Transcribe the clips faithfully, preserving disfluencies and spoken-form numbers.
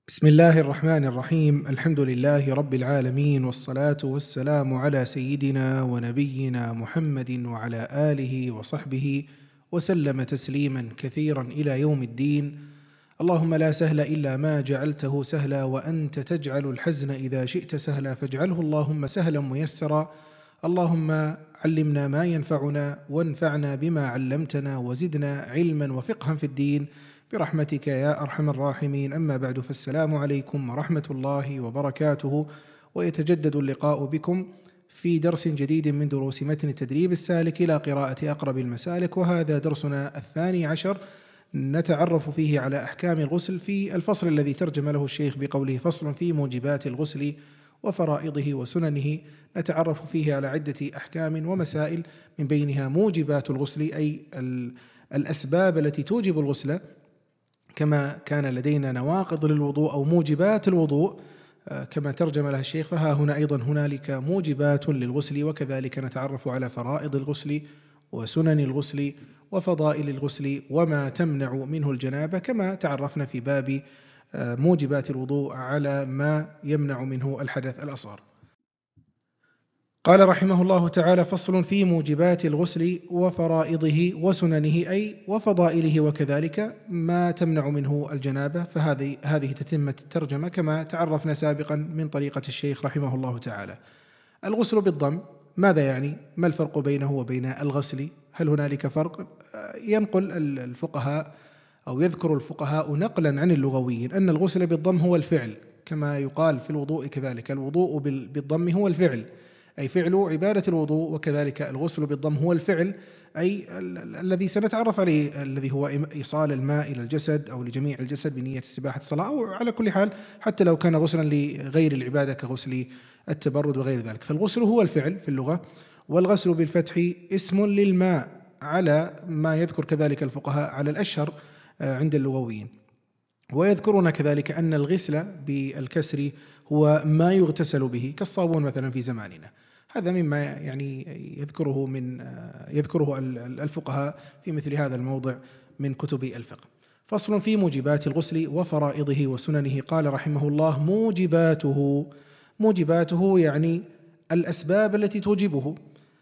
بسم الله الرحمن الرحيم. الحمد لله رب العالمين، والصلاة والسلام على سيدنا ونبينا محمد وعلى آله وصحبه وسلم تسليما كثيرا إلى يوم الدين. اللهم لا سهل إلا ما جعلته سهلا، وأنت تجعل الحزن إذا شئت سهلا، فاجعله اللهم سهلا ميسرا. اللهم علمنا ما ينفعنا وانفعنا بما علمتنا وزدنا علما وفقها في الدين برحمتك يا أرحم الراحمين. أما بعد، فالسلام عليكم ورحمة الله وبركاته، ويتجدد اللقاء بكم في درس جديد من دروس متن تدريب السالك إلى قراءة أقرب المسالك، وهذا درسنا الثاني عشر نتعرف فيه على أحكام الغسل في الفصل الذي ترجم له الشيخ بقوله فصل في موجبات الغسل وفرائضه وسننه. نتعرف فيه على عدة أحكام ومسائل، من بينها موجبات الغسل أي الأسباب التي توجب الغسل، كما كان لدينا نواقض للوضوء أو موجبات الوضوء كما ترجم لها الشيخ، فها هنا أيضا هنالك موجبات للغسل. وكذلك نتعرف على فرائض الغسل وسنن الغسل وفضائل الغسل وما تمنع منه الجنابة، كما تعرفنا في باب موجبات الوضوء على ما يمنع منه الحدث الأصغر. قال رحمه الله تعالى: فصل في موجبات الغسل وفرائضه وسننه أي وفضائله وكذلك ما تمنع منه الجنابة. فهذه هذه تتمة الترجمة كما تعرفنا سابقا من طريقة الشيخ رحمه الله تعالى. الغسل بالضم ماذا يعني؟ ما الفرق بينه وبين الغسل؟ هل هنالك فرق؟ ينقل الفقهاء أو يذكر الفقهاء نقلا عن اللغويين أن الغسل بالضم هو الفعل، كما يقال في الوضوء كذلك، الوضوء بالضم هو الفعل أي فعل عبادة الوضوء، وكذلك الغسل بالضم هو الفعل أي الذي سنتعرف عليه، الذي هو إيصال الماء إلى الجسد أو لجميع الجسد بنية استباحة الصلاة، أو على كل حال حتى لو كان غسلا لغير العبادة كغسل التبرد وغير ذلك. فالغسل هو الفعل في اللغة، والغسل بالفتح اسم للماء على ما يذكر كذلك الفقهاء على الأشهر عند اللغويين. ويذكرون كذلك أن الغسل بالكسر هو ما يغتسل به كالصابون مثلا في زماننا. هذا مما يعني يذكره من يذكره الفقهاء في مثل هذا الموضع من كتب الفقه. فصل في موجبات الغسل وفرائضه وسننه. قال رحمه الله: موجباته. موجباته يعني الأسباب التي توجبه،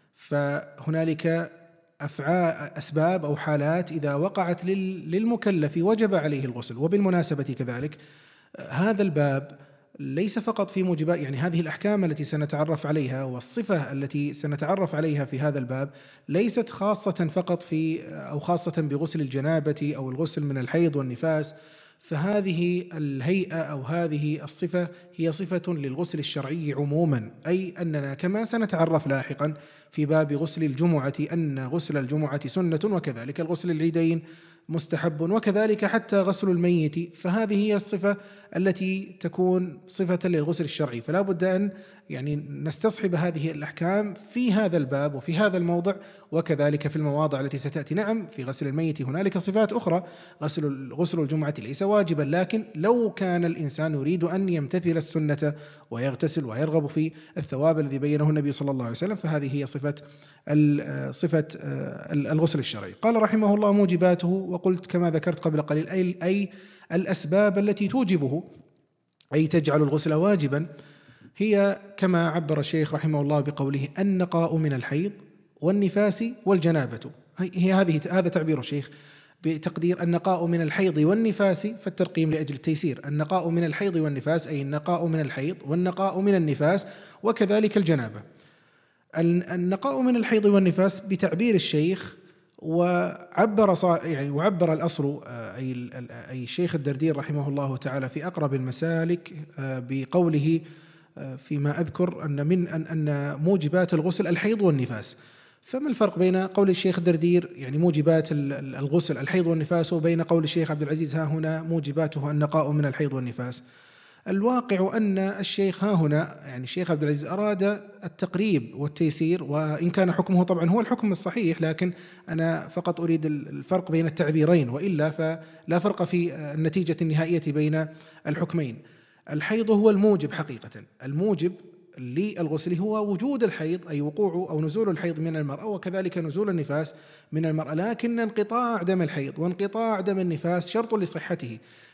فهنالك أفعال أسباب أو حالات إذا وقعت للمكلف وجب عليه الغسل. وبالمناسبة كذلك هذا الباب ليس فقط في موجبات، يعني هذه الأحكام التي سنتعرف عليها والصفة التي سنتعرف عليها في هذا الباب ليست خاصة فقط في أو خاصة بغسل الجنابة أو الغسل من الحيض والنفاس، فهذه الهيئة أو هذه الصفة هي صفة للغسل الشرعي عموما، أي أننا كما سنتعرف لاحقا في باب غسل الجمعة أن غسل الجمعة سنة، وكذلك الغسل العيدين مستحب، وكذلك حتى غسل الميت، فهذه هي الصفة التي تكون صفة للغسل الشرعي. فلا بد أن يعني نستصحب هذه الأحكام في هذا الباب وفي هذا الموضع، وكذلك في المواضع التي ستأتي. نعم، في غسل الميت هنالك صفات أخرى، غسل غسل الجمعة ليس واجبا، لكن لو كان الإنسان يريد أن يمتثل السنة ويغتسل ويرغب في الثواب الذي بينه النبي صلى الله عليه وسلم، فهذه هي صفة صفة الغسل الشرعي. قال رحمه الله: موجباته، وقلت كما ذكرت قبل قليل أي, أي الأسباب التي توجبه أي تجعل الغسل واجبا، هي كما عبر الشيخ رحمه الله بقوله: النقاء من الحيض والنفاس والجنابة. هي هذه هذا تعبير الشيخ بتقدير النقاء من الحيض والنفاس، فالترقيم لأجل التيسير: النقاء من الحيض والنفاس أي النقاء من الحيض والنقاء من النفاس وكذلك الجنابة. النقاء من الحيض والنفاس بتعبير الشيخ، وعبر يعني وعبر الأصل أي أي الشيخ الدردير رحمه الله تعالى في أقرب المسالك بقوله فيما أذكر أن من أن أن موجبات الغسل الحيض والنفاس. فما الفرق بين قول الشيخ الدردير يعني موجبات الغسل الحيض والنفاس، وبين قول الشيخ عبد العزيز ها هنا موجباته النقاء من الحيض والنفاس؟ الواقع أن الشيخ ها هنا يعني الشيخ عبد العزيز أراد التقريب والتيسير، وإن كان حكمه طبعا هو الحكم الصحيح، لكن أنا فقط أريد الفرق بين التعبيرين، وإلا فلا فرق في النتيجة النهائية بين الحكمين. الحيض هو الموجب حقيقة، الموجب للغسل هو وجود الحيض أي وقوع أو نزول الحيض من المرأة، وكذلك نزول النفاس من المرأة، لكن انقطاع دم الحيض وانقطاع دم النفاس شرط لصحته.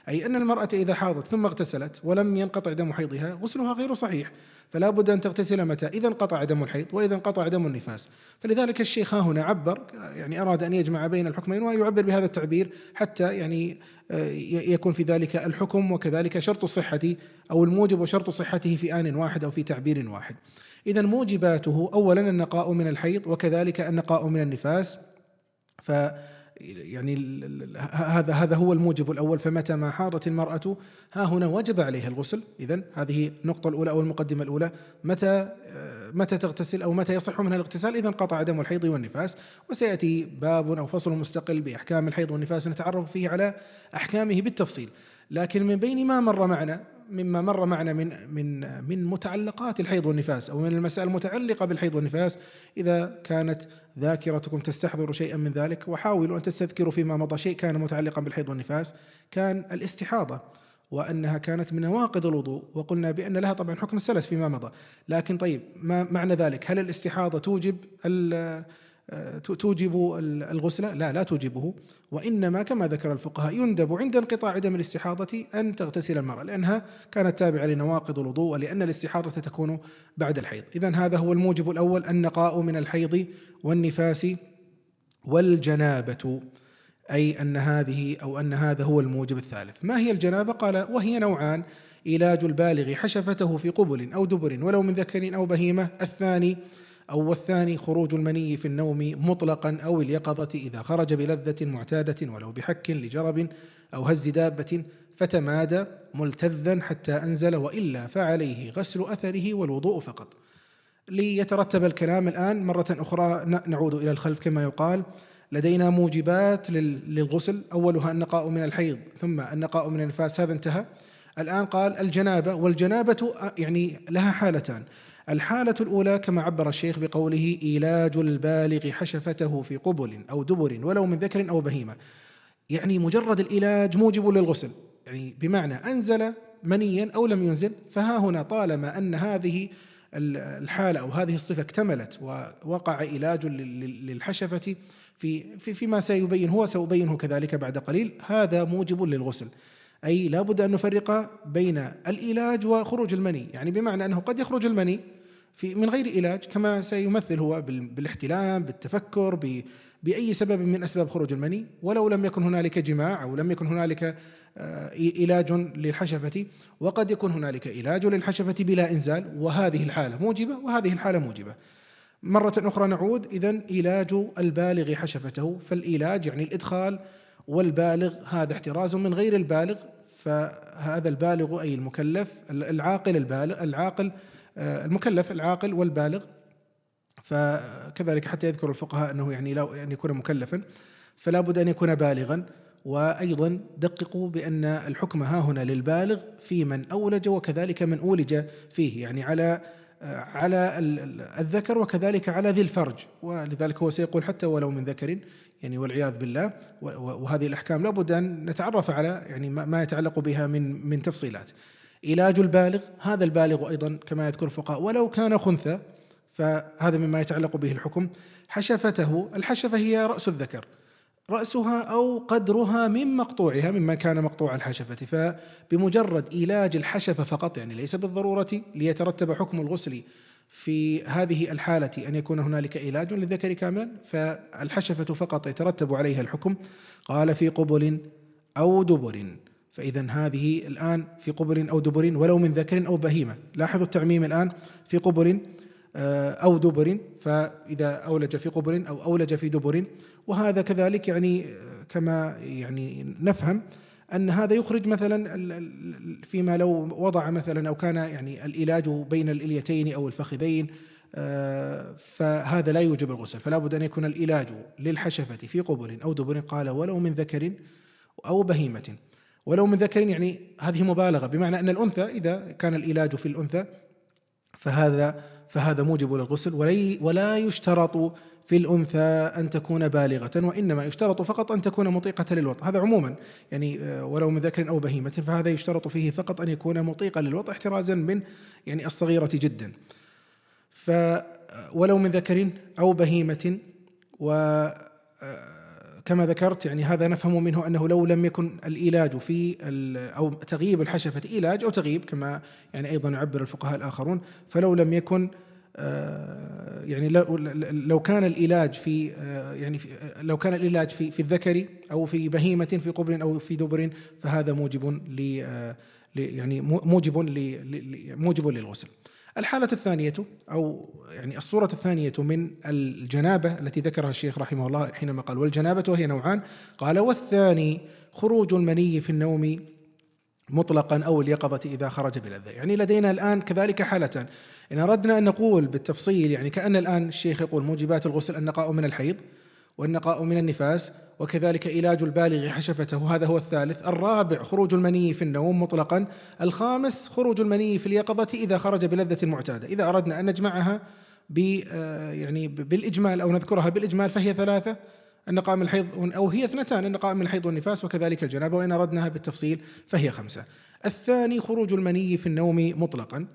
أي أن المرأة إذا حاضت ثم اغتسلت ولم ينقطع دم حيضها غسلها غير صحيح، فلا بد أن تغتسل متى؟ إذا انقطع دم الحيض وإذا انقطع دم النفاس. فلذلك الشيخ ها هنا عبر، يعني أراد أن يجمع بين الحكمين ويعبر بهذا التعبير حتى يعني يكون في ذلك الحكم وكذلك شرط الصحة أو الموجب وشرط صحته في آن واحد أو في تعبير واحد. إذا موجباته أولا النقاء من الحيض وكذلك النقاء من النفاس. ف يعني هذا هذا هو الموجب الأول. فمتى ما حاضت المرأة ها هنا وجب عليها الغسل. إذن هذه النقطة الأولى أو المقدمة الأولى، متى متى تغتسل أو متى يصح منها الاغتسال؟ إذا انقطع دم الحيض والنفاس. وسيأتي باب أو فصل مستقل بأحكام الحيض والنفاس نتعرف فيه على أحكامه بالتفصيل. لكن من بين ما مر معنا مما مر معنا من من من متعلقات الحيض والنفاس أو من المسائل المتعلقة بالحيض والنفاس، إذا كانت ذاكرتكم تستحضر شيئا من ذلك وحاولوا أن تستذكروا فيما مضى شيء كان متعلقا بالحيض والنفاس، كان الاستحاضة وأنها كانت من نواقض الوضوء، وقلنا بأن لها طبعا حكم السلس فيما مضى. لكن طيب ما معنى ذلك؟ هل الاستحاضة توجب توجب الغسل؟ لا لا توجبه، وإنما كما ذكر الفقهاء يندب عند انقطاع دم الاستحاضة أن تغتسل المرأة لأنها كانت تابعة لنواقض الوضوء ولأن الاستحاضة تكون بعد الحيض. إذن هذا هو الموجب الأول، النقاء من الحيض والنفاس والجنابة، أي أن هذه أو أن هذا هو الموجب الثالث. ما هي الجنابة؟ قال وهي نوعان: علاج البالغ حشفته في قبل أو دبر ولو من ذكر أو بهيمة. الثاني أو والثاني خروج المني في النوم مطلقا أو اليقظة إذا خرج بلذة معتادة ولو بحك لجرب أو هز دابة فتمادى ملتذا حتى أنزل، وإلا فعليه غسل أثره والوضوء فقط. ليترتب الكلام الآن مرة أخرى نعود إلى الخلف كما يقال. لدينا موجبات للغسل، أولها النقاء من الحيض ثم النقاء من النفاس، هذا انتهى. الآن قال الجنابة، والجنابة يعني لها حالتان. الحالة الأولى كما عبر الشيخ بقوله علاج البالغ حشفته في قبل أو دبر ولو من ذكر أو بهيمة، يعني مجرد العلاج موجب للغسل، يعني بمعنى أنزل منيا أو لم ينزل، فها هنا طالما أن هذه الحالة أو هذه الصفة اكتملت ووقع علاج للحشفة في في فيما سيبين هو سيبينه كذلك بعد قليل، هذا موجب للغسل. أي لا بد أن نفرق بين العلاج وخروج المني، يعني بمعنى أنه قد يخرج المني في من غير علاج كما سيمثل هو بالاحتلام، بالتفكر، بأي سبب من أسباب خروج المني، ولو لم يكن هنالك جماع أو لم يكن هنالك علاج للحشفة، وقد يكون هنالك علاج للحشفة بلا إنزال، وهذه الحالة موجبة وهذه الحالة موجبة. مرة أخرى نعود. إذن علاج البالغ حشفته، فالعلاج يعني الإدخال، والبالغ هذا احتراز من غير البالغ، فهذا البالغ أي المكلف العاقل البالغ العاقل المكلف العاقل والبالغ، فكذلك حتى يذكر الفقهاء أنه يعني لا أن يكون مكلفا فلا بد أن يكون بالغا. وأيضا دققوا بأن الحكم ها هنا للبالغ في من أولج وكذلك من أولج فيه، يعني على على الذكر وكذلك على ذي الفرج، ولذلك هو سيقول حتى ولو من ذكر، يعني والعياذ بالله. وهذه الأحكام لا بد أن نتعرف على يعني ما يتعلق بها من من تفصيلات. علاج البالغ، هذا البالغ أيضا كما يذكر الفقهاء ولو كان خنثى، فهذا مما يتعلق به الحكم. حشفته، الحشفة هي رأس الذكر، رأسها أو قدرها من مقطوعها مما كان مقطوع الحشفة، فبمجرد علاج الحشفة فقط، يعني ليس بالضرورة ليترتب حكم الغسل في هذه الحالة أن يكون هنالك علاج للذكر كاملا، فالحشفة فقط يترتب عليها الحكم. قال في قبل أو دبر، فإذا هذه الآن في قبل أو دبر ولو من ذكر أو بهيمة. لاحظوا التعميم الآن في قبل أو دبر، فإذا أولج في قبل أو أولج في دبر، وهذا كذلك يعني كما يعني نفهم أن هذا يخرج مثلا فيما لو وضع مثلا أو كان يعني العلاج بين الإليتين أو الفخذين، فهذا لا يوجب الغسل، فلا بد أن يكون العلاج للحشفة في قبل أو دبر. قال ولو من ذكر أو بهيمة. ولو من ذكر يعني هذه مبالغة، بمعنى أن الأنثى إذا كان العلاج في الأنثى فهذا فهذا موجب للغسل، ولا يشترط في الأنثى أن تكون بالغة، وإنما يشترط فقط أن تكون مطيقة للوطء. هذا عموما يعني ولو من ذكر أو بهيمة، فهذا يشترط فيه فقط أن يكون مطيقا للوطء احترازا من يعني الصغيرة جدا. فولو من ذكر أو بهيمة، وكما كما ذكرت يعني هذا نفهم منه أنه لو لم يكن الإيلاج في أو تغييب الحشفة إيلاج أو تغييب كما يعني أيضا يعبر الفقهاء الآخرون، فلو لم يكن يعني لو كان العلاج في يعني لو كان العلاج في في الذكر أو في بهيمة في قبر أو في دبر فهذا موجب ل يعني موجب موجب للغسل. الحالة الثانية أو يعني الصورة الثانية من الجنابة التي ذكرها الشيخ رحمه الله حينما قال والجنابة وهي نوعان، قال والثاني خروج المني في النوم مطلقا أو اليقظة إذا خرج بلذة. يعني لدينا الآن كذلك حالتان، إن أردنا أن نقول بالتفصيل يعني كأن الآن الشيخ يقول موجبات الغسل النقاء من الحيض والنقاء من النفاس وكذلك علاج البالغ حشفته، هذا هو الثالث. الرابع خروج المني في النوم مطلقا. الخامس خروج المني في اليقظة إذا خرج بلذة معتادة. إذا أردنا أن نجمعها ب يعني بالإجمال أو نذكرها بالإجمال فهي ثلاثة، النقاء من الحيض أو هي اثنتان، النقاء من الحيض والنفاس وكذلك الجنابة، وإن أردناها بالتفصيل فهي خمسة. الثاني خروج المني في النوم مطلقا.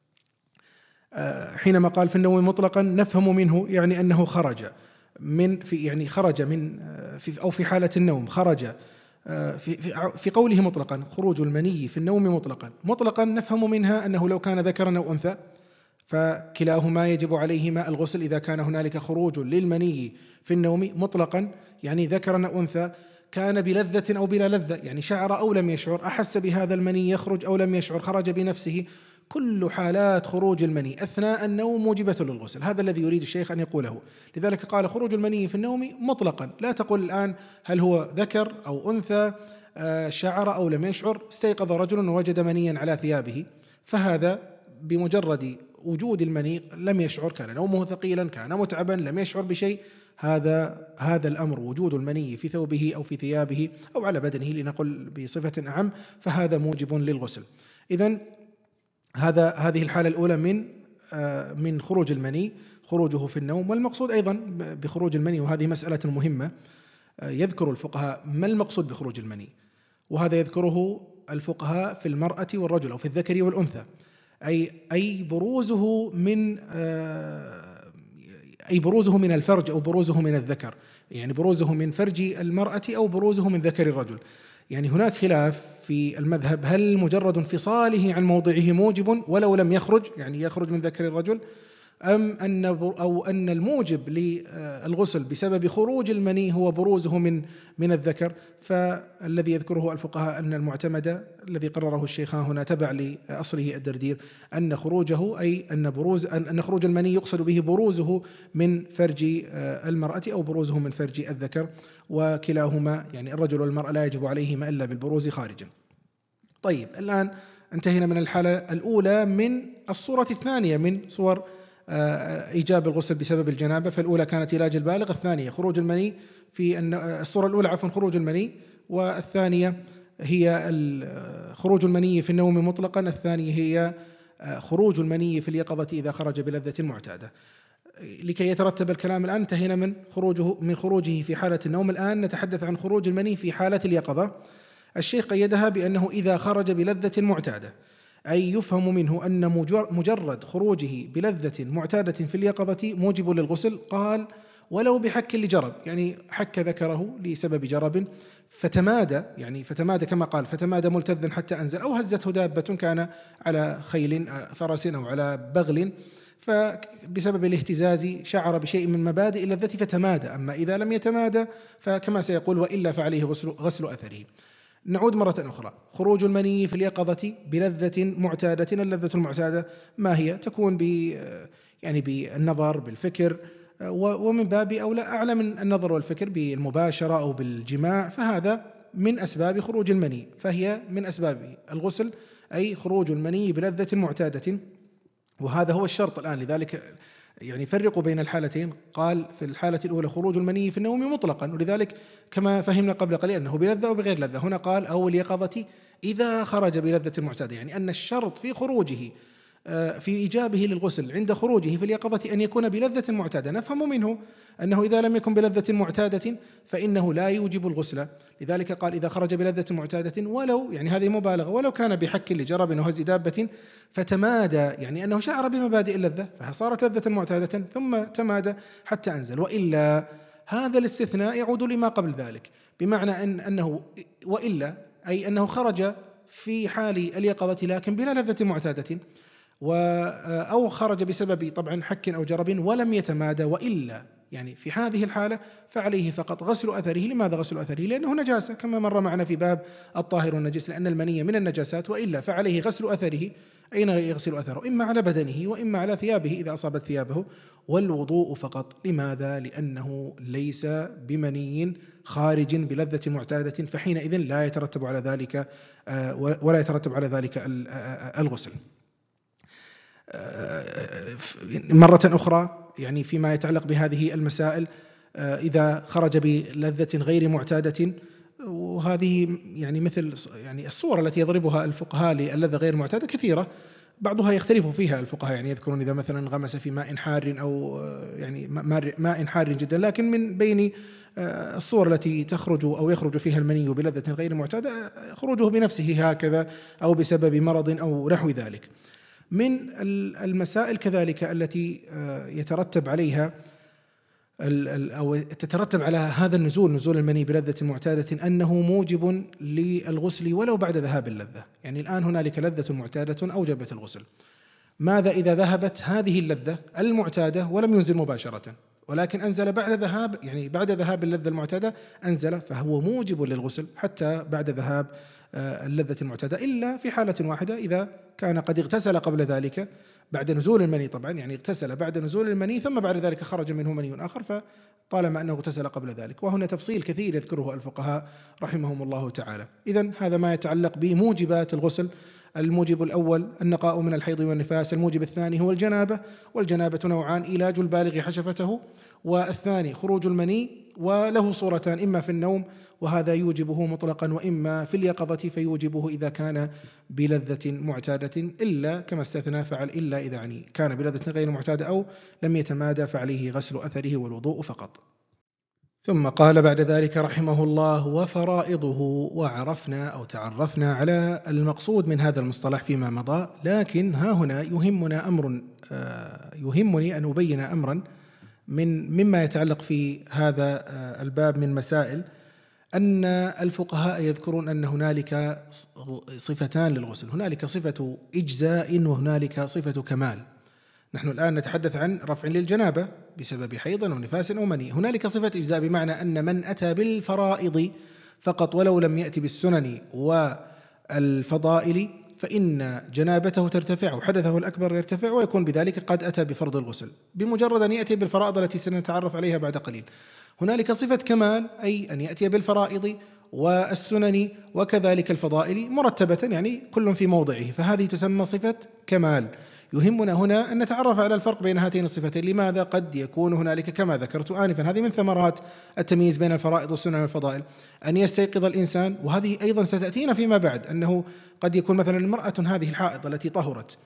حينما قال في النوم مطلقا نفهم منه يعني أنه خرج من في يعني خرج من في أو في حالة النوم خرج في في في قوله مطلقا خروج المني في النوم مطلقا. مطلقا نفهم منها أنه لو كان ذكرا أو أنثى فكلاهما يجب عليهما الغسل إذا كان هنالك خروج للمني في النوم مطلقا، يعني ذكرا أو أنثى، كان بلذة أو بلا لذة، يعني شعر أو لم يشعر، أحس بهذا المني يخرج أو لم يشعر، خرج بنفسه، كل حالات خروج المني أثناء النوم موجبة للغسل. هذا الذي يريد الشيخ أن يقوله، لذلك قال خروج المني في النوم مطلقا. لا تقول الآن هل هو ذكر أو أنثى، شعر أو لم يشعر، استيقظ رجل ووجد منيا على ثيابه، فهذا بمجرد وجود المني لم يشعر، كان نومه ثقيلا، كان متعبا، لم يشعر بشيء، هذا هذا الأمر وجود المني في ثوبه أو في ثيابه أو على بدنه لنقل بصفة أعم، فهذا موجب للغسل. إذن هذا هذه الحالة الأولى من من خروج المني، خروجه في النوم. والمقصود أيضا بخروج المني، وهذه مسألة مهمة، يذكر الفقهاء ما المقصود بخروج المني، وهذا يذكره الفقهاء في المرأة والرجل أو في الذكر والأنثى، أي أي بروزه من أي بروزه من الفرج أو بروزه من الذكر، يعني بروزه من فرج المرأة أو بروزه من ذكر الرجل. يعني هناك خلاف في المذهب هل مجرد انفصاله عن موضعه موجب ولو لم يخرج، يعني يخرج من ذكر الرجل، أم أن أو أن الموجب للغسل بسبب خروج المني هو بروزه من من الذكر. فالذي يذكره الفقهاء أن المعتمد الذي قرره الشيخان هنا تبع لأصله الدردير أن خروجه أي أن بروز أن خروج المني يقصد به بروزه من فرج المرأة أو بروزه من فرج الذكر، وكلاهما يعني الرجل والمرأة لا يجب عليهما إلا بالبروز خارجا. طيب الآن انتهينا من الحالة الأولى من الصورة الثانية من صور إيجاب الغسل بسبب الجنابة. فالأولى كانت علاج البالغ، الثانية خروج المني في الصورة الأولى عفوا خروج المني، والثانية هي خروج المني في النوم مطلقا، الثانية هي خروج المني في اليقظة إذا خرج بلذة معتادة. لكي يترتب الكلام الآن انتهينا من خروجه من خروجه في حالة النوم، الآن نتحدث عن خروج المني في حالة اليقظة. الشيخ قيدها بأنه إذا خرج بلذة معتادة، أي يفهم منه أن مجرد خروجه بلذة معتادة في اليقظة موجب للغسل. قال ولو بحك لجرب، يعني حك ذكره لسبب جرب فتمادى، يعني فتمادى كما قال فتمادى ملتذا حتى أنزل، أو هزته دابة كان على خيل فرس أو على بغل، فبسبب الاهتزاز شعر بشيء من مبادئ اللذة فتمادى. أما إذا لم يتمادى فكما سيقول وإلا فعليه غسل, غسل أثره. نعود مرة أخرى، خروج المني في اليقظة بلذة معتادة. اللذة المعتادة ما هي؟ تكون ب يعني بالنظر بالفكر، ومن باب أولى أعلى من النظر والفكر بالمباشرة أو بالجماع، فهذا من أسباب خروج المني، فهي من أسباب الغسل، أي خروج المني بلذة معتادة، وهذا هو الشرط الآن. لذلك يعني فرقوا بين الحالتين، قال في الحالة الأولى خروج المني في النوم مطلقا، ولذلك كما فهمنا قبل قليل أنه بلذة وبغير لذة. هنا قال أو اليقظة إذا خرج بلذة معتادة، يعني أن الشرط في خروجه في إيجابه للغسل عند خروجه في اليقظة أن يكون بلذة معتادة. نفهم منه أنه إذا لم يكن بلذة معتادة فإنه لا يوجب الغسل، لذلك قال إذا خرج بلذة معتادة ولو، يعني هذه مبالغة، ولو كان بحك لجرب وهز دابة فتمادى، يعني أنه شعر بمبادئ اللذة فصارت لذة معتادة ثم تمادى حتى أنزل، وإلا هذا الاستثناء يعود لما قبل ذلك، بمعنى أن أنه وإلا أي أنه خرج في حال اليقظة لكن بلا لذة معتادة، أو خرج بسبب طبعا حك أو جرب ولم يتمادى، وإلا يعني في هذه الحالة فعليه فقط غسل أثره. لماذا غسل أثره؟ لأنه نجاسة كما مر معنا في باب الطاهر والنجس، لأن المني من النجاسات، وإلا فعليه غسل أثره. أين يغسل أثره؟ إما على بدنه وإما على ثيابه إذا أصابت ثيابه، والوضوء فقط. لماذا؟ لأنه ليس بمني خارج بلذة معتادة، فحينئذ لا يترتب على ذلك ولا يترتب على ذلك الغسل. مرة أخرى يعني فيما يتعلق بهذه المسائل، إذا خرج بلذة غير معتادة، وهذه يعني مثل يعني الصور التي يضربها الفقهاء للذة غير معتادة كثيرة، بعضها يختلف فيها الفقهاء، يعني يذكرون إذا مثلا غمس في ماء حار أو يعني ماء حار جدا، لكن من بين الصور التي تخرج أو يخرج فيها المني بلذة غير معتادة خروجه بنفسه هكذا أو بسبب مرض أو نحو ذلك. من المسائل كذلك التي يترتب عليها أو تترتب على هذا النزول، نزول المني بلذة معتادة، أنه موجب للغسل ولو بعد ذهاب اللذة. يعني الآن هنالك لذة معتادة أوجبت الغسل، ماذا إذا ذهبت هذه اللذة المعتادة ولم ينزل مباشرة، ولكن أنزل بعد ذهاب يعني بعد ذهاب اللذة المعتادة أنزل، فهو موجب للغسل حتى بعد ذهاب اللذة المعتادة، إلا في حالة واحدة، إذا كان قد اغتسل قبل ذلك بعد نزول المني، طبعا يعني اغتسل بعد نزول المني ثم بعد ذلك خرج منه مني آخر، فطالما أنه اغتسل قبل ذلك. وهنا تفصيل كثير يذكره الفقهاء رحمهم الله تعالى. إذن هذا ما يتعلق بموجبات الغسل. الموجب الأول النقاء من الحيض والنفاس، الموجب الثاني هو الجنابة، والجنابة نوعان: إيلاج البالغ حشفته، والثاني خروج المني، وله صورتان: إما في النوم وهذا يوجبه مطلقا، وإما في اليقظة فيوجبه إذا كان بلذة معتادة، إلا كما استثنى فعل إلا إذا يعني كان بلذة غير معتادة أو لم يتمادى فعليه غسل أثره والوضوء فقط. ثم قال بعد ذلك رحمه الله: وفرائضه. وعرفنا أو تعرفنا على المقصود من هذا المصطلح فيما مضى، لكن ها هنا يهمنا أمر يهمني أن أبين أمرا من مما يتعلق في هذا الباب من مسائل، أن الفقهاء يذكرون أن هنالك صفتان للغسل: هنالك صفة إجزاء وهنالك صفة كمال. نحن الآن نتحدث عن رفع للجنابة بسبب حيض أو نفاس أو مني. هنالك صفة إجزاء بمعنى أن من أتى بالفرائض فقط ولو لم يأتي بالسنن والفضائل فإن جنابته ترتفع وحدثه الأكبر يرتفع، ويكون بذلك قد أتى بفرض الغسل بمجرد أن يأتي بالفرائض التي سنتعرف عليها بعد قليل. هنالك صفة كمال، أي أن يأتي بالفرائض والسنن وكذلك الفضائل مرتبة، يعني كل في موضعه، فهذه تسمى صفة كمال. يهمنا هنا أن نتعرف على الفرق بين هاتين الصفتين. لماذا؟ قد يكون هنالك كما ذكرت آنفا، هذه من ثمرات التمييز بين الفرائض والسنن والفضائل، أن يستيقظ الإنسان، وهذه أيضا ستأتينا فيما بعد، أنه قد يكون مثلا المرأة هذه الحائض التي طهرت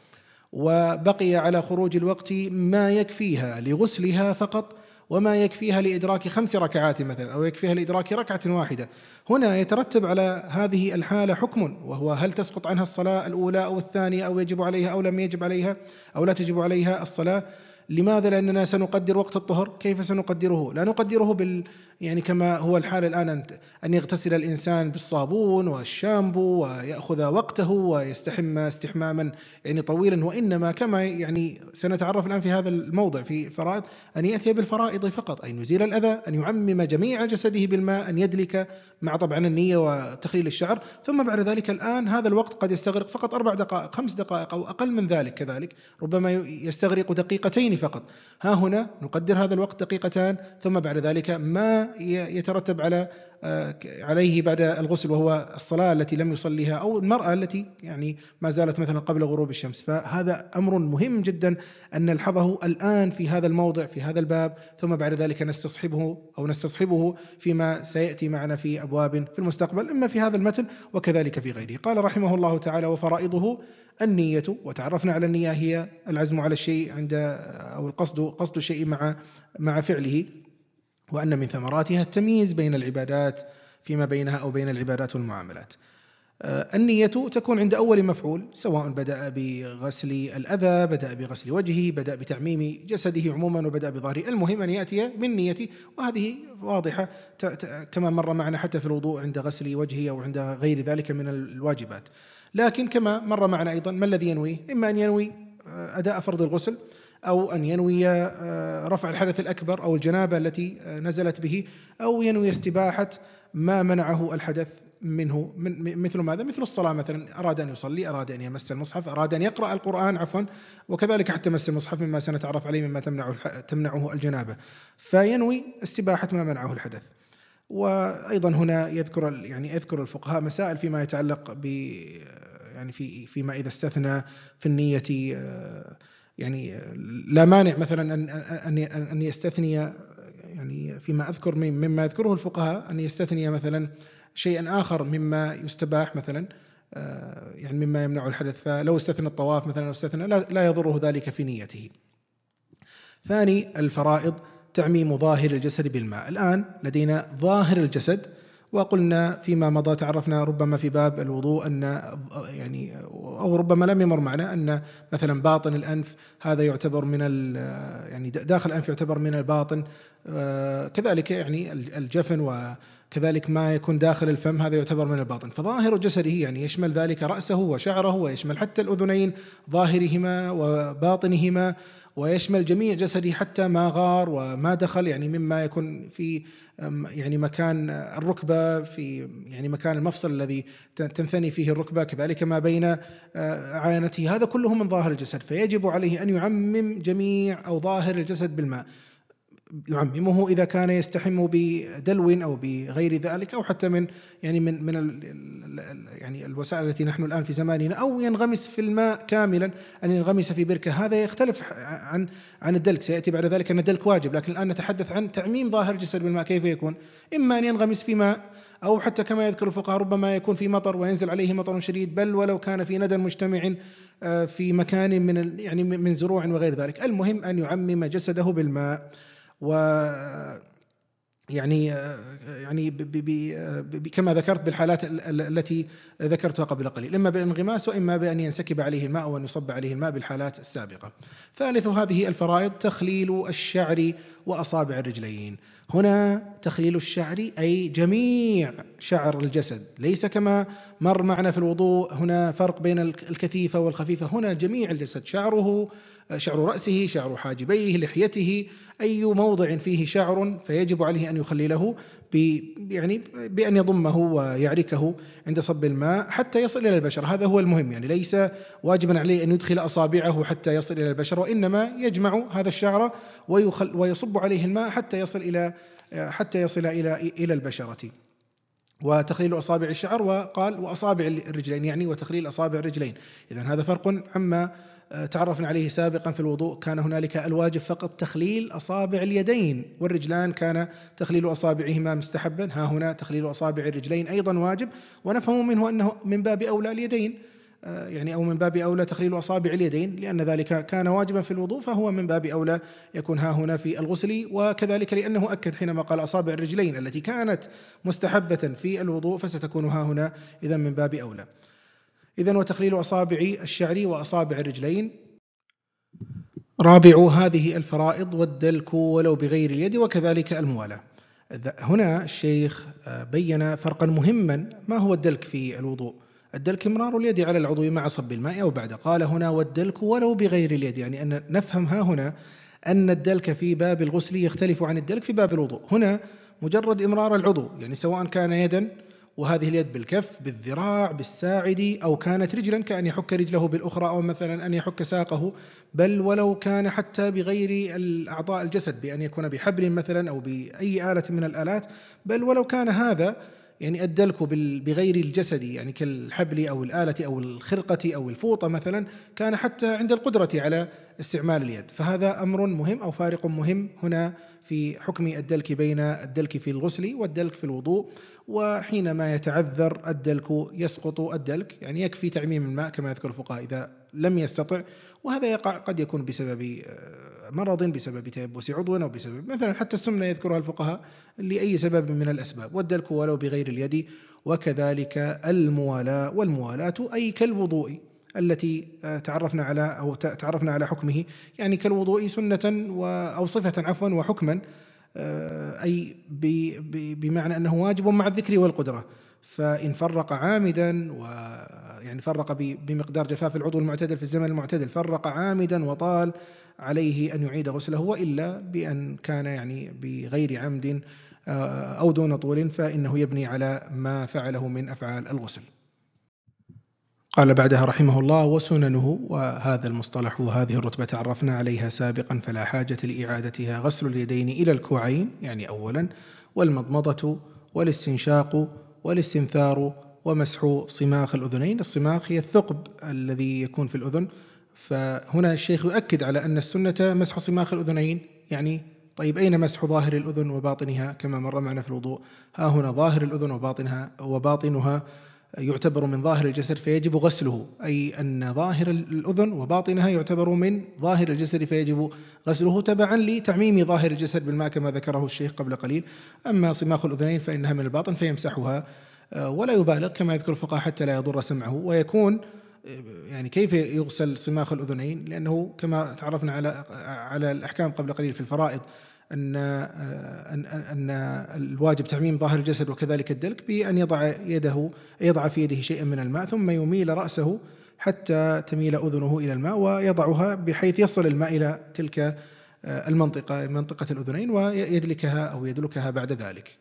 وبقي على خروج الوقت ما يكفيها لغسلها فقط وما يكفيها لإدراك خمس ركعات مثلا، أو يكفيها لإدراك ركعة واحدة. هنا يترتب على هذه الحالة حكم، وهو هل تسقط عنها الصلاة الأولى أو الثانية، أو يجب عليها أو لم يجب عليها أو لا تجب عليها الصلاة. لماذا؟ لأننا سنقدر وقت الطهر. كيف سنقدره؟ لا نقدره بال يعني كما هو الحال الآن، أن يغتسل الإنسان بالصابون والشامبو ويأخذ وقته ويستحمى استحماما يعني طويلا، وإنما كما يعني سنتعرف الآن في هذا الموضع في فرائض، أن يأتي بالفرائض فقط، أن يزيل الأذى، أن يعمم جميع جسده بالماء، أن يدلك مع طبعا النية وتخليل الشعر، ثم بعد ذلك الآن هذا الوقت قد يستغرق فقط أربع دقائق خمس دقائق أو أقل من ذلك، كذلك ربما يستغرق دقيقتين فقط. ها هنا نقدر هذا الوقت دقيقتان، ثم بعد ذلك ما يترتب على عليه بعد الغسل، وهو الصلاة التي لم يصليها، أو المرأة التي يعني ما زالت مثلا قبل غروب الشمس. فهذا أمر مهم جدا أن نلحظه الآن في هذا الموضع في هذا الباب، ثم بعد ذلك نستصحبه أو نستصحبه فيما سيأتي معنا في أبواب في المستقبل، إما في هذا المتن وكذلك في غيره. قال رحمه الله تعالى: وفرائضه النية. وتعرفنا على النية هي العزم على الشيء عند أو القصد قصد الشيء مع مع فعله، وأن من ثمراتها التمييز بين العبادات فيما بينها أو بين العبادات والمعاملات. النية تكون عند أول مفعول، سواء بدأ بغسل الأذى، بدأ بغسل وجهه، بدأ بتعميم جسده عموما، وبدأ بظهره، المهم أن يأتي من نيته. وهذه واضحة كما مر معنا حتى في الوضوء عند غسل وجهه أو عند غير ذلك من الواجبات. لكن كما مر معنا أيضا ما الذي ينوي؟ إما أن ينوي أداء فرض الغسل، أو أن ينوي رفع الحدث الأكبر أو الجنابة التي نزلت به، أو ينوي استباحة ما منعه الحدث منه، من مثل ماذا؟ مثل الصلاة مثلا، أراد أن يصلي، أراد أن يمس المصحف، أراد أن يقرأ القرآن عفوا، وكذلك حتى مس المصحف مما سنتعرف عليه مما تمنعه, تمنعه الجنابة، فينوي استباحة ما منعه الحدث. وأيضا هنا يذكر يعني يذكر الفقهاء مسائل فيما يتعلق ب يعني في فيما إذا استثنى في النية، يعني لا مانع مثلا أن أن أن يستثني، يعني فيما أذكر مما يذكره الفقهاء أن يستثني مثلا شيئا آخر مما يستباح مثلا، يعني مما يمنع الحدث، فلو استثنى الطواف مثلا أو استثنى لا, لا يضره ذلك في نيته. ثاني الفرائض تعميم ظاهر الجسد بالماء. الآن لدينا ظاهر الجسد، وقلنا فيما مضى تعرفنا ربما في باب الوضوء أن يعني أو ربما لم يمر معنا أن مثلا باطن الأنف هذا يعتبر من يعني داخل الأنف يعتبر من الباطن، كذلك يعني الجفن وكذلك ما يكون داخل الفم هذا يعتبر من الباطن. فظاهر جسده يعني يشمل ذلك رأسه وشعره، ويشمل حتى الأذنين ظاهرهما وباطنهما، ويشمل جميع جسده حتى ما غار وما دخل، يعني مما يكون في يعني مكان الركبة، في يعني مكان المفصل الذي تنثني فيه الركبة، كذلك ما بين عانته، هذا كله من ظاهر الجسد. فيجب عليه أن يعمم جميع أو ظاهر الجسد بالماء، يعممه إذا كان يستحم بدلو أو بغير ذلك، أو حتى من يعني من من يعني الوسائل التي نحن الآن في زماننا، أو ينغمس في الماء كاملا، أن ينغمس في بركة، هذا يختلف عن عن الدلك، سيأتي بعد ذلك أن الدلك واجب، لكن الآن نتحدث عن تعميم ظاهر الجسد بالماء. كيف يكون؟ إما أن ينغمس في ماء، أو حتى كما يذكر الفقهاء ربما يكون في مطر وينزل عليه مطر شديد، بل ولو كان في ندى مجتمع في مكان من يعني من زروع وغير ذلك، المهم أن يعمم جسده بالماء. و يعني يعني كما ذكرت بالحالات التي ذكرتها قبل قليل، إما بالانغماس وإما بأن ينسكب عليه الماء أو أن يصب عليه الماء بالحالات السابقة. ثالث هذه الفرائض تخليل الشعر وأصابع الرجلين. هنا تخليل الشعر أي جميع شعر الجسد، ليس كما مر معنا في الوضوء هنا فرق بين الكثيفة والخفيفة، هنا جميع الجسد، شعره، شعر رأسه، شعر حاجبيه، لحيته، أي موضع فيه شعر فيجب عليه أن يخلله يعني بأن يضمه ويعركه عند صب الماء حتى يصل إلى البشرة. هذا هو المهم، يعني ليس واجبا عليه أن يدخل أصابعه حتى يصل إلى البشرة، وإنما يجمع هذا الشعر ويصب عليه الماء حتى يصل إلى حتى يصل إلى إلى البشرة. وتخليل أصابع الشعر، وقال وأصابع الرجلين، يعني وتخليل أصابع الرجلين. إذن هذا فرق عما تعرفنا عليه سابقا في الوضوء، كان هنالك الواجب فقط تخليل أصابع اليدين، والرجلان كان تخليل أصابعهما مستحبا. ها هنا تخليل أصابع الرجلين أيضا واجب، ونفهم منه أنه من باب أولى اليدين، يعني أو من باب أولى تخليل أصابع اليدين، لأن ذلك كان واجبا في الوضوء، فهو من باب أولى يكون ها هنا في الغسل. وكذلك لأنه أكد حينما قال أصابع الرجلين التي كانت مستحبة في الوضوء، فستكون ها هنا إذا من باب أولى. إذن وتخليل أصابع الشعر وأصابع الرجلين. رابع هذه الفرائض والدلك ولو بغير اليد، وكذلك الموالاة. هنا الشيخ بين فرقا مهما. ما هو الدلك في الوضوء؟ الدلك امرار اليد على العضو مع صب الماء أو بعد. قال هنا والدلك ولو بغير اليد، يعني أن نفهم ها هنا أن الدلك في باب الغسل يختلف عن الدلك في باب الوضوء. هنا مجرد إمرار العضو، يعني سواء كان يدا وهذه اليد بالكف، بالذراع، بالساعد، أو كانت رجلا كأن يحك رجله بالأخرى، أو مثلا أن يحك ساقه، بل ولو كان حتى بغير الأعضاء الجسد، بأن يكون بحبل مثلا أو بأي آلة من الآلات، بل ولو كان هذا يعني الدلك بغير الجسد، يعني كالحبل أو الآلة أو الخرقة أو الفوطة مثلا، كان حتى عند القدرة على استعمال اليد. فهذا أمر مهم أو فارق مهم هنا في حكم الدلك بين الدلك في الغسل والدلك في الوضوء. وحينما يتعذر الدلك يسقط الدلك، يعني يكفي تعميم الماء كما يذكر الفقهاء إذا لم يستطع، وهذا يقع قد يكون بسبب مرض، بسبب تيبس عضو، أو بسبب مثلا حتى السمنة يذكرها الفقهاء لأي سبب من الأسباب، والدلك ولو بغير اليد. وكذلك الموالاة، والموالاة أي كالوضوء التي تعرفنا على أو تعرفنا على حكمه، يعني كالوضوء سنة أو صفة عفوا وحكما، أي بمعنى أنه واجب مع الذكر والقدرة. فإن فرق عامدا، ويعني فرق بمقدار جفاف العضو المعتدل في الزمن المعتدل، فرق عامدا وطال عليه أن يعيد غسله، وإلا بأن كان يعني بغير عمد أو دون طول فإنه يبني على ما فعله من أفعال الغسل. قال بعدها رحمه الله: وسننه. وهذا المصطلح وهذه الرتبة تعرفنا عليها سابقا، فلا حاجة لإعادتها: غسل اليدين إلى الكوعين يعني أولا، والمضمضة والاستنشاق والاستنثار ومسح صماخ الأذنين. الصماخ هي الثقب الذي يكون في الأذن، فهنا الشيخ يؤكد على أن السنة مسح صماخ الأذنين. يعني طيب أين مسح ظاهر الأذن وباطنها كما مر معنا في الوضوء؟ ها هنا ظاهر الأذن وباطنها وباطنها يعتبر من ظاهر الجسد فيجب غسله، أي أن ظاهر الأذن وباطنها يعتبر من ظاهر الجسد فيجب غسله تبعا لتعميم ظاهر الجسد بالماء كما ذكره الشيخ قبل قليل. أما صماخ الأذنين فإنها من الباطن فيمسحها ولا يبالغ كما يذكر الفقهاء حتى لا يضر سمعه. ويكون يعني كيف يغسل صماخ الأذنين؟ لأنه كما تعرفنا على على الأحكام قبل قليل في الفرائض أن أن أن الواجب تعميم ظاهر الجسد وكذلك الدلك بأن يضع يده يضع في يده شيئا من الماء، ثم يميل رأسه حتى تميل أذنه إلى الماء، ويضعها بحيث يصل الماء إلى تلك المنطقة منطقة الأذنين، ويدلكها أو يدلكها بعد ذلك.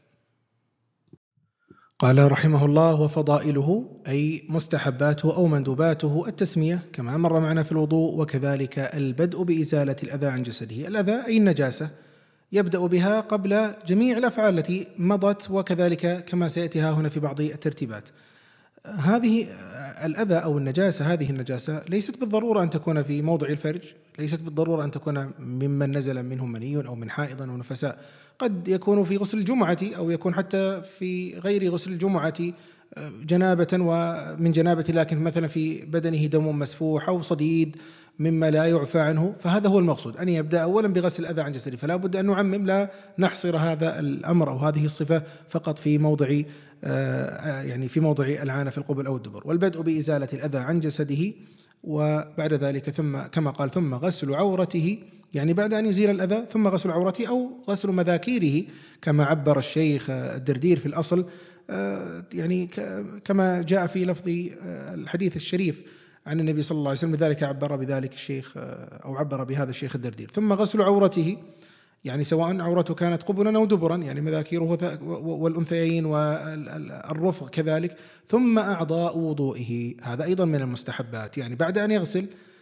قال رحمه الله: وفضائله أي مستحباته أو مندوباته التسمية كما مر معنا في الوضوء، وكذلك البدء بإزالة الأذى عن جسده. الأذى أي النجاسة يبدأ بها قبل جميع الأفعال التي مضت، وكذلك كما سيأتيها هنا في بعض الترتيبات. هذه الأذى أو النجاسة، هذه النجاسة ليست بالضرورة أن تكون في موضع الفرج، ليست بالضرورة أن تكون ممن نزل منه مني أو من حائض أو نفساء، قد يكون في غسل الجمعة أو يكون حتى في غير غسل الجمعة جنابة ومن جنابة، لكن مثلا في بدنه دم مسفوح أو صديد مما لا يعفى عنه. فهذا هو المقصود، أن يبدأ أولا بغسل الأذى عن جسده. فلا بد أن نعمم، لا نحصر هذا الأمر أو هذه الصفة فقط في موضع يعني في موضع العانة في القبل أو الدبر. والبدء بإزالة الأذى عن جسده، وبعد ذلك ثم كما قال ثم غسل عورته، يعني بعد أن يزيل الأذى ثم غسل عورته أو غسل مذاكيره كما عبر الشيخ الدردير في الأصل، يعني كما جاء في لفظ الحديث الشريف عن النبي صلى الله عليه وسلم، لذلك عبر بذلك الشيخ أو عبر بهذا الشيخ الدردير. ثم غسل عورته، يعني سواء عورته كانت قبلا أو دبرا، يعني مذاكيره والأنثيين والرفق كذلك. ثم أعضاء وضوئه، هذا أيضا من المستحبات، يعني بعد أن يغسل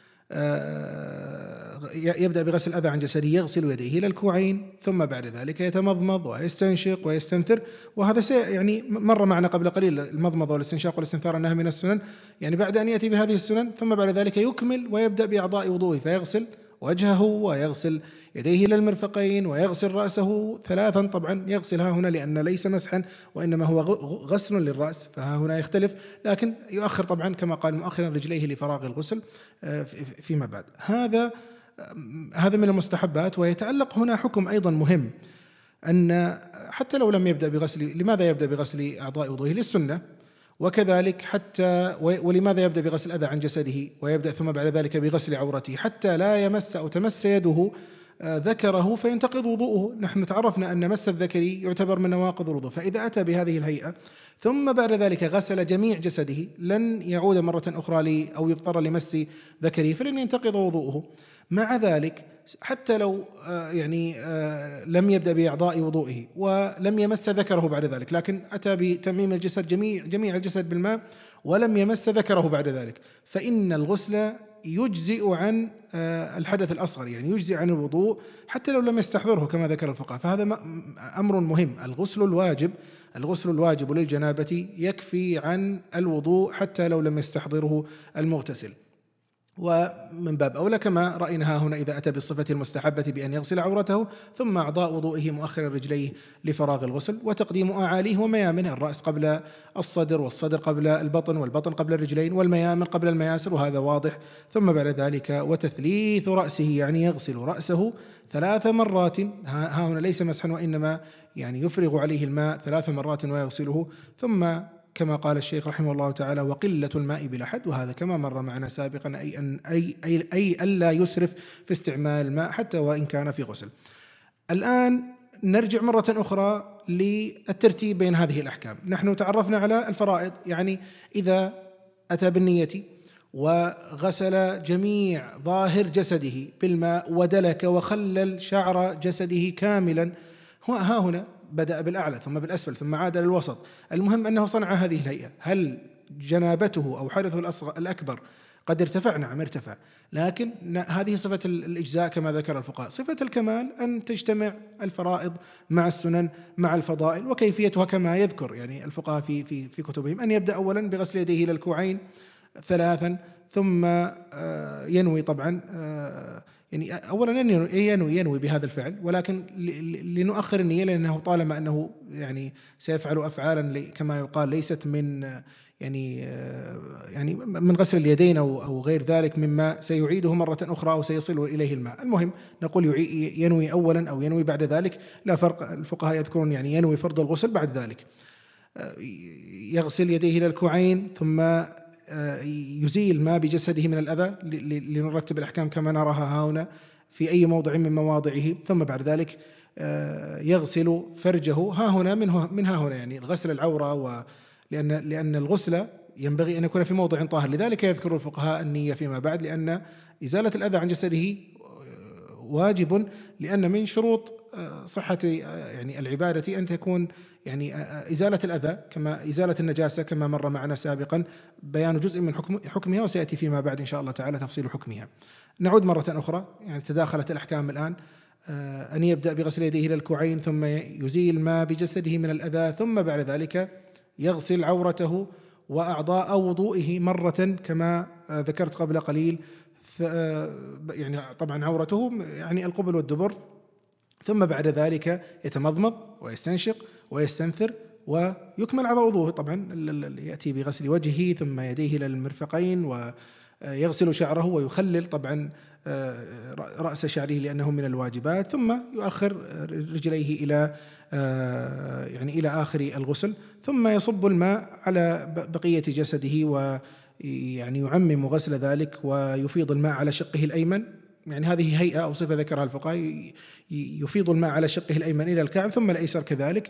يبدأ بغسل الأذى عن جسده، يغسل يديه إلى الكوعين، ثم بعد ذلك يتمضمض ويستنشق ويستنثر. وهذا يعني مر معنا قبل قليل، المضمضة والاستنشاق والاستنثار أنها من السنن، يعني بعد أن يأتي بهذه السنن ثم بعد ذلك يكمل ويبدأ بأعضاء وضوئه، فيغسل وجهه ويغسل يديه إلى المرفقين ويغسل رأسه ثلاثا. طبعا يغسلها هنا لأن ليس مسحا وإنما هو غسل للرأس، فها هنا يختلف، لكن يؤخر طبعا كما قال مؤخرا رجليه لفراغ الغسل فيما بعد. هذا هذا من المستحبات. ويتعلق هنا حكم أيضا مهم، أن حتى لو لم يبدأ بغسل، لماذا يبدأ بغسل أعضاء وضوئه؟ للسنة. وكذلك حتى ولماذا يبدأ بغسل الأذى عن جسده ويبدأ ثم بعد ذلك بغسل عورته؟ حتى لا يمس أو تمس يده ذكره فينتقض وضوءه. نحن تعرفنا أن مس الذكر يعتبر من نواقض الوضوء، فإذا أتى بهذه الهيئة ثم بعد ذلك غسل جميع جسده لن يعود مرة أخرى لي أو يضطر لمس ذكره، فلن ينتقض وضوءه. مع ذلك حتى لو يعني لم يبدأ بأعضاء وضوئه ولم يمس ذكره بعد ذلك، لكن أتى بتميم الجسد جميع جميع الجسد بالماء ولم يمس ذكره بعد ذلك، فإن الغسل يجزئ عن الحدث الأصغر، يعني يجزئ عن الوضوء حتى لو لم يستحضره كما ذكر الفقهاء. فهذا أمر مهم. الغسل الواجب الغسل الواجب للجنابة يكفي عن الوضوء حتى لو لم يستحضره المغتسل. ومن باب أولى كما رأينا هنا إذا أتى بالصفة المستحبة بأن يغسل عورته ثم أعضاء وضوئه مؤخر رجليه لفراغ الغسل، وتقديم أعاليه وميامنه، الرأس قبل الصدر والصدر قبل البطن والبطن قبل الرجلين والميامن قبل المياسر، وهذا واضح. ثم بعد ذلك وتثليث رأسه، يعني يغسل رأسه ثلاث مرات، ها هنا ليس مسحا وإنما يعني يفرغ عليه الماء ثلاث مرات ويغسله. ثم كما قال الشيخ رحمه الله تعالى: وقلة الماء بلا حد، وهذا كما مر معنا سابقا أي أن أي أي أي ألا يسرف في استعمال الماء حتى وإن كان في غسل. الآن نرجع مرة أخرى للترتيب بين هذه الأحكام. نحن تعرفنا على الفرائض، يعني إذا أتى بالنية وغسل جميع ظاهر جسده بالماء ودلك وخلل شعر جسده كاملا، ها هنا بدأ بالأعلى ثم بالأسفل ثم عاد للوسط، المهم أنه صنع هذه الهيئة. هل جنابته أو حدثه الأكبر قد ارتفع؟ نعم ارتفع، لكن هذه صفة الإجزاء كما ذكر الفقهاء. صفة الكمال أن تجتمع الفرائض مع السنن مع الفضائل، وكيفيتها كما يذكر يعني الفقهاء في في في كتبهم: أن يبدأ أولا بغسل يديه إلى الكوعين ثلاثا، ثم ينوي طبعا يعني أولا ينوي ينوي بهذا الفعل، ولكن لنؤخر النية لأنه طالما أنه يعني سيفعل أفعالا كما يقال ليست من يعني يعني من غسل اليدين أو أو غير ذلك مما سيعيده مرة أخرى أو سيصل إليه الماء. المهم نقول ينوي أولا أو ينوي بعد ذلك، لا فرق. الفقهاء يذكرون يعني ينوي فرض الغسل بعد ذلك. يغسل يديه إلى الكوعين ثم يزيل ما بجسده من الأذى لنرتب الأحكام كما نراها هنا في أي موضع من مواضعه. ثم بعد ذلك يغسل فرجه، ها هنا منه من ها هنا يعني غسل العورة، ولأن لأن الغسل ينبغي أن يكون في موضع طاهر، لذلك يذكر الفقهاء النية فيما بعد، لأن إزالة الأذى عن جسده واجب، لأن من شروط صحة يعني العبادة أن تكون يعني إزالة الأذى كما إزالة النجاسة كما مر معنا سابقا بيان جزء من حكم حكمها، وسيأتي فيما بعد إن شاء الله تعالى تفصيل حكمها. نعود مرة أخرى، يعني تداخلت الأحكام الآن. أن يبدأ بغسل يديه إلى الكوعين ثم يزيل ما بجسده من الأذى، ثم بعد ذلك يغسل عورته وأعضاء وضوئه مرة كما ذكرت قبل قليل، يعني طبعا عورته يعني القبل والدبر. ثم بعد ذلك يتمضمض ويستنشق ويستنثر ويكمل على وضوءه. طبعا يأتي بغسل وجهه ثم يديه إلى المرفقين ويغسل شعره ويخلل طبعا رأس شعره لأنه من الواجبات، ثم يؤخر رجليه إلى يعني إلى آخر الغسل، ثم يصب الماء على بقية جسده ويعني يعمم غسل ذلك ويفيض الماء على شقه الأيمن. يعني هذه هيئة أو صفة ذكرها الفقهاء، يفيض الماء على شقه الأيمن إلى الكعب ثم الأيسر كذلك.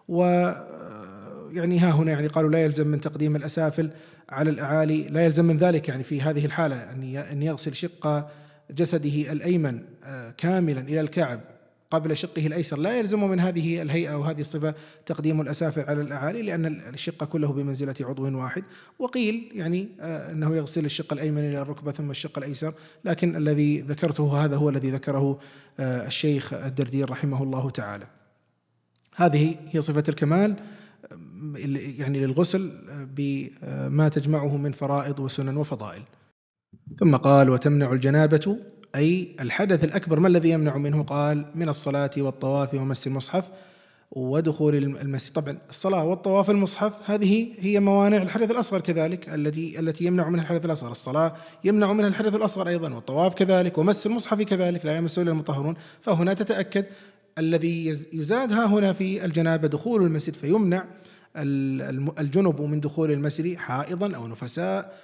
ويعني ها هنا يعني قالوا لا يلزم من تقديم الأسافل على الأعالي، لا يلزم من ذلك يعني في هذه الحالة أن يغسل شق جسده الأيمن كاملا إلى الكعب قبل شقه الأيسر، لا يلزم من هذه الهيئة وهذه الصفة تقديم الأسافل على الأعالي، لأن الشق كله بمنزلة عضو واحد. وقيل يعني أنه يغسل الشق الأيمن إلى الركبة ثم الشق الأيسر، لكن الذي ذكرته هذا هو الذي ذكره الشيخ الدردير رحمه الله تعالى. هذه هي صفة الكمال يعني للغسل بما تجمعه من فرائض وسنن وفضائل. ثم قال: وتمنع الجنابة أي الحدث الأكبر. ما الذي يمنع منه؟ قال: من الصلاة والطواف ومس المصحف ودخول المسجد. طبعا الصلاة والطواف المصحف هذه هي موانع الحدث الأصغر كذلك التي التي يمنع منها الحدث الأصغر. الصلاة يمنع منها الحدث الأصغر أيضا، والطواف كذلك، ومس المصحف كذلك لا يمسه إلا المطهرون. فهنا تتأكد الذي يزاد ها هنا في الجنابة دخول المسجد، فيمنع الجنب من دخول المسجد حائضا أو نفساء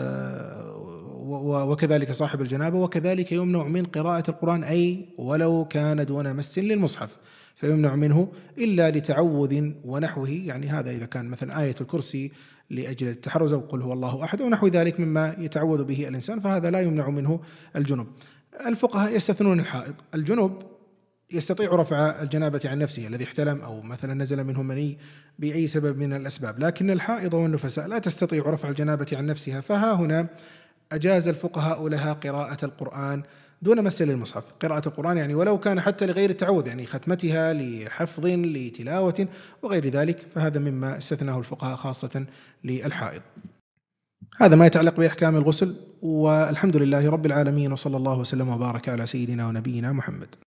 وكذلك صاحب الجنابة، وكذلك يمنع من قراءة القرآن أي ولو كان دون مس للمصحف، فيمنع منه إلا لتعوذ ونحوه. يعني هذا إذا كان مثلا آية الكرسي لأجل التحرز أو قل هو الله أحد ونحو ذلك مما يتعوذ به الإنسان، فهذا لا يمنع منه الجنب. الفقهاء يستثنون الحائض. الجنب يستطيع رفع الجنابة عن نفسه الذي احتلم أو مثلا نزل منه مني بأي سبب من الأسباب، لكن الحائض والنفساء لا تستطيع رفع الجنابة عن نفسها. فها هنا أجاز الفقهاء لها قراءة القرآن دون مس للمصحف. قراءة القرآن يعني ولو كان حتى لغير التعوذ، يعني ختمتها لحفظ لتلاوة وغير ذلك، فهذا مما استثناه الفقهاء خاصة للحائض. هذا ما يتعلق بأحكام الغسل، والحمد لله رب العالمين، وصلى الله وسلم وبارك على سيدنا ونبينا محمد.